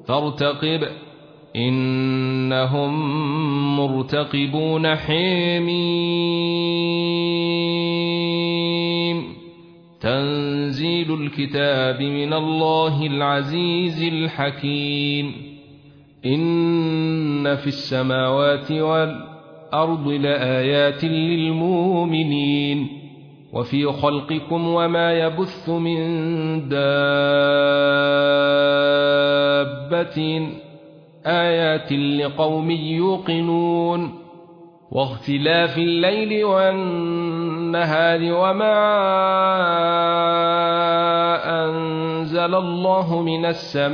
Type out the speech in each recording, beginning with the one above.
فارتقب إنهم مرتقبون. حميم تنزيل الكتاب من الله العزيز الحكيم. إن في السماوات والأرض لآيات للمؤمنين وفي خلقكم وما يبث من دابة آيات لقوم يوقنون. واختلاف الليل والنهار وما أنزل الله من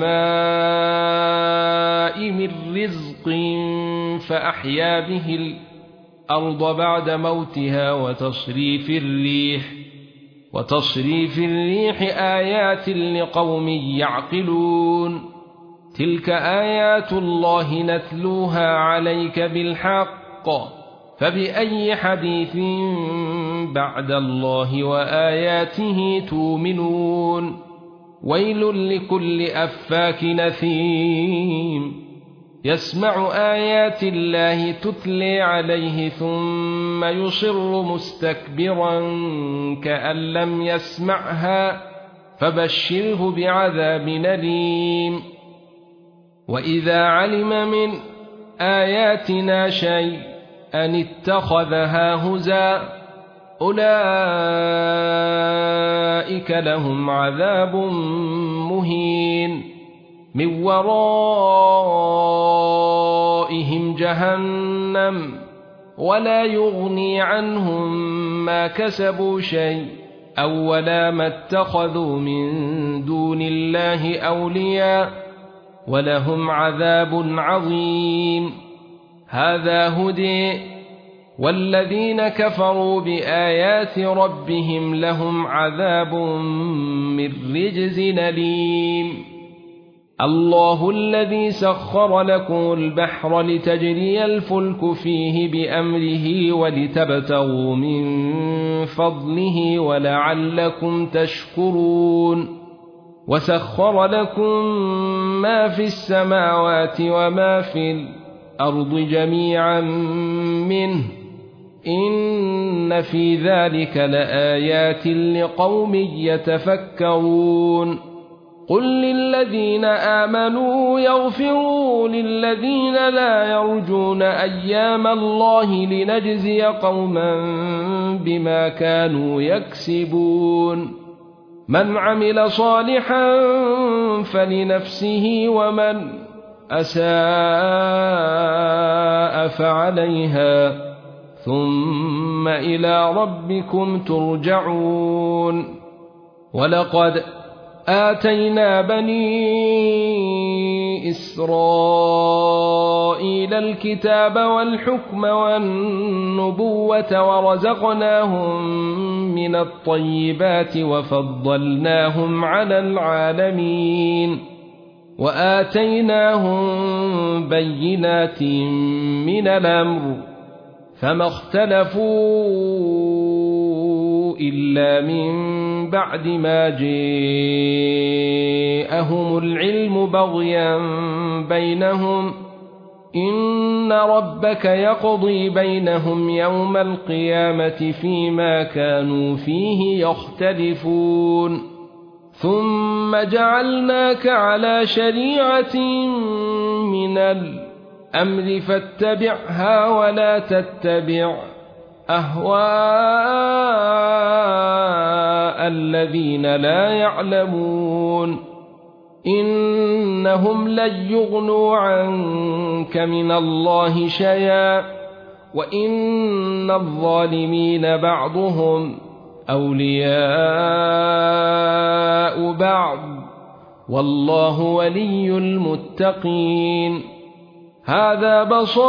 السماء من رزق فأحيا به الأرض بعد موتها وتصريف الريح آيات لقوم يعقلون. تلك آيات الله نتلوها عليك بالحق فبأي حديث بعد الله وآياته تؤمنون. ويل لكل أفاك نثيم يسمع آيات الله تتلى عليه ثم يصر مستكبرا كأن لم يسمعها فبشره بعذاب أليم. وإذا علم من آياتنا شيئا اتخذها هزوا أولئك لهم عذاب مهين من ورائهم جهنم ولا يغني عنهم ما كسبوا شيئا ولا ما اتخذوا من دون الله أولياء ولهم عذاب عظيم. هذا هدى والذين كفروا بآيات ربهم لهم عذاب من رجز أليم. الله الذي سخر لكم البحر لتجري الفلك فيه بأمره ولتبتغوا من فضله ولعلكم تشكرون. وسخر لكم ما في السماوات وما في الأرض جميعا منه إن في ذلك لآيات لقوم يتفكرون. قل للذين آمنوا يغفروا للذين لا يرجون أيام الله لنجزي قوما بما كانوا يكسبون. من عمل صالحا فلنفسه ومن أساء فعليها ثم إلى ربكم ترجعون. ولقد آتينا بني إسرائيل الكتاب والحكم والنبوة ورزقناهم من الطيبات وفضلناهم على العالمين وآتيناهم بينات من الأمر فما اختلفوا إلا من بعد ما جاءهم العلم بغيا بينهم إن ربك يقضي بينهم يوم القيامة فيما كانوا فيه يختلفون. ثم جعلناك على شريعة من الأمر فاتبعها ولا تتبع أهواء الذين لا يعلمون إنهم لن يغنوا عنك من الله شيئا وإن الظالمين بعضهم أولياء بعض والله ولي المتقين. هذا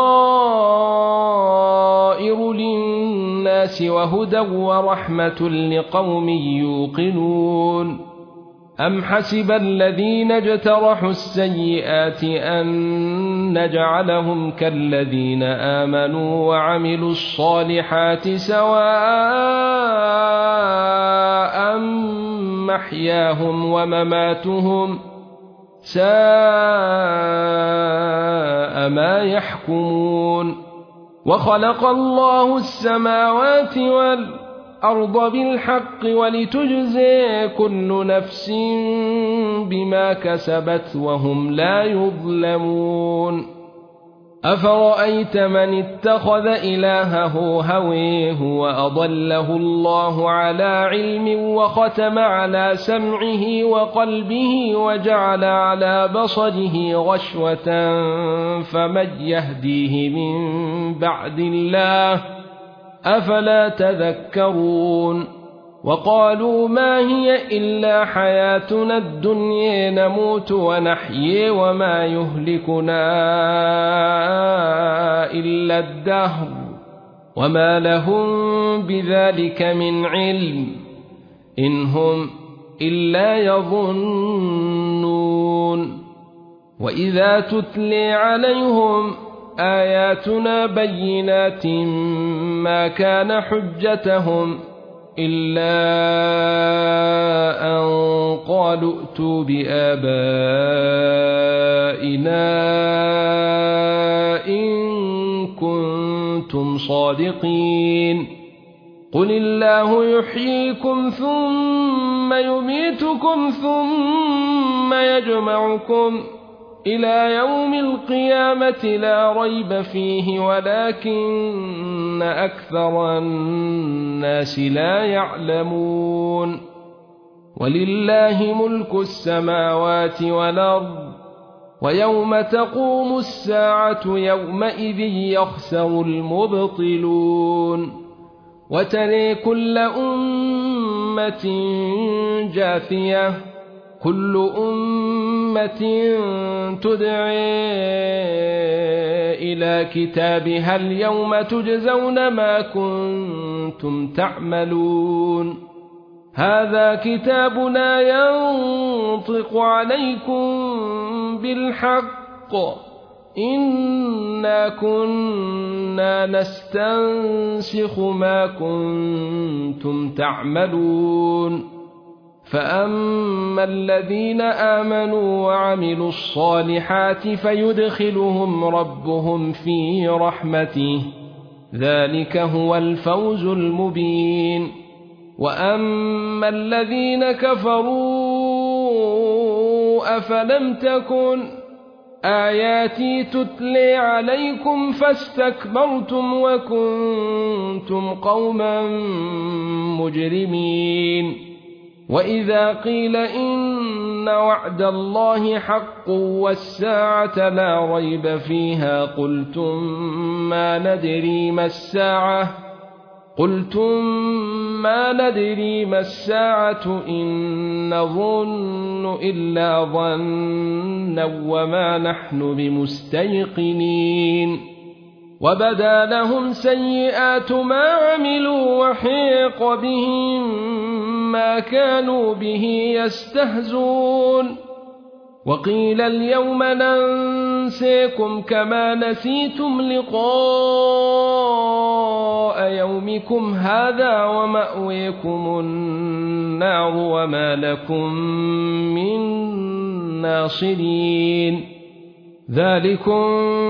بصائر للناس وهدى ورحمة لقوم يوقنون. أم حسب الذين اجترحوا السيئات أن نجعلهم كالذين آمنوا وعملوا الصالحات سواء محياهم ومماتهم ساء ما يحكمون وخلق الله السماوات والأرض بالحق ولتجزي كل نفس بما كسبت وهم لا يظلمون أفرأيت من اتخذ إلهه هويه وأضله الله على علم وختم على سمعه وقلبه وجعل على بصره غشوة فمن يهديه من بعد الله أفلا تذكرون وقالوا ما هي إلا حياتنا الدنيا نموت ونحيي وما يهلكنا إلا الدهر وما لهم بذلك من علم إن هم إلا يظنون وإذا تتلي عليهم آياتنا بينات ما كان حجتهم إلا أن قالوا ائتوا بآبائنا إن كنتم صادقين قل الله يحييكم ثم يميتكم ثم يجمعكم إلى يوم القيامة لا ريب فيه ولكن أكثر الناس لا يعلمون ولله ملك السماوات والأرض ويوم تقوم الساعة يومئذ يخسر المبطلون وترى كل أمة جاثية كل أمة تدعي إلى كتابها اليوم تجزون ما كنتم تعملون هذا كتابنا ينطق عليكم بالحق إنا كنا نستنسخ ما كنتم تعملون فأما الذين آمنوا وعملوا الصالحات فيدخلهم ربهم في رحمته ذلك هو الفوز المبين وأما الذين كفروا أفلم تكن آياتي تتلي عليكم فاستكبرتم وكنتم قوما مجرمين وإذا قيل إن وعد الله حق والساعة لا ريب فيها قلتم ما ندري ما الساعة إن نظن إلا ظنا وما نحن بمستيقنين وبدا لهم سيئات ما عملوا وحيق بهم ما كانوا به يستهزون وقيل اليوم ننسيكم كما نسيتم لقاء يومكم هذا ومأويكم النار وما لكم من ناصرين ذلكم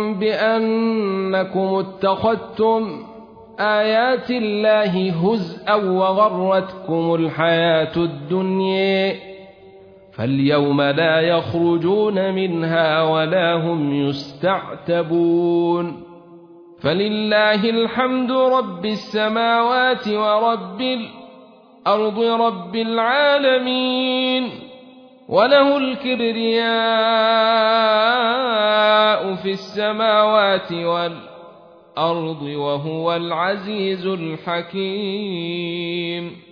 بأنكم اتخذتم آيات الله هزءا وغرتكم الحياة الدنيا فاليوم لا يخرجون منها ولا هم يستعتبون فلله الحمد رب السماوات ورب الأرض رب العالمين وله الكبرياء في السماوات والأرض وهو العزيز الحكيم